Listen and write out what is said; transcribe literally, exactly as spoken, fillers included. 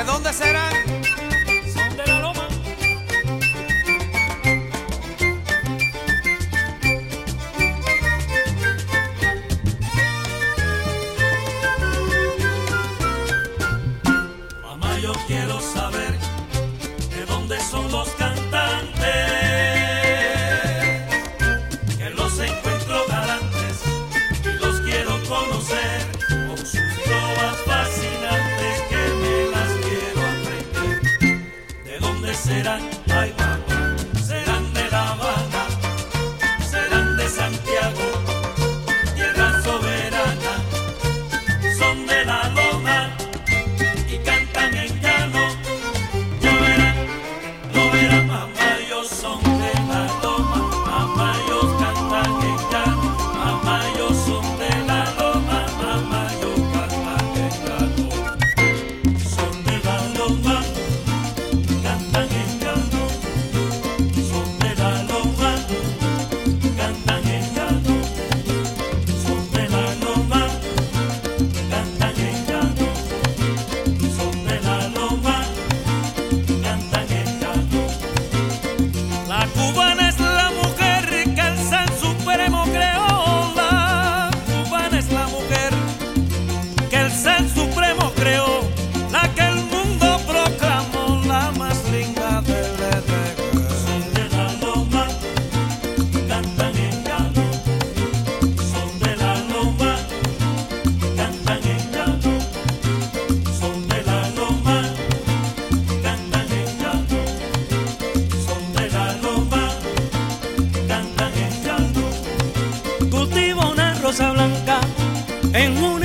dónde serán? Son de la loma. Mamá, yo quiero saber de dónde son los cantantes, que los encuentro galantes y los quiero conocer con sus trovas fascinantes, que me las quiero aprender. ¿De dónde serán? Ay, mamá, serán de La Habana, serán de Santiago, tierra soberana, son de la loma y cantan en llano. Ya verán, lo verán, mamá, ellos son de la loma, mamá, ellos cantan en llano, mamá, ellos son de la loma, mamá, ellos cantan en llano. Son de la loma, cantan en llano, son de la loma, cantan en llano, son de la loma, cantan en llano, son de la loma, cantan en llano. La cubana es la mujer que el San Supremo creó. La cubana es la mujer que el San Supremo creó, la que el mundo proclamó la más linda del reggae. Son de la loma, cantan en llano, son de la loma, cantan en llano, son de la loma, cantan en llano, son de la loma, cantan en llano. Cultivo una rosa blanca en una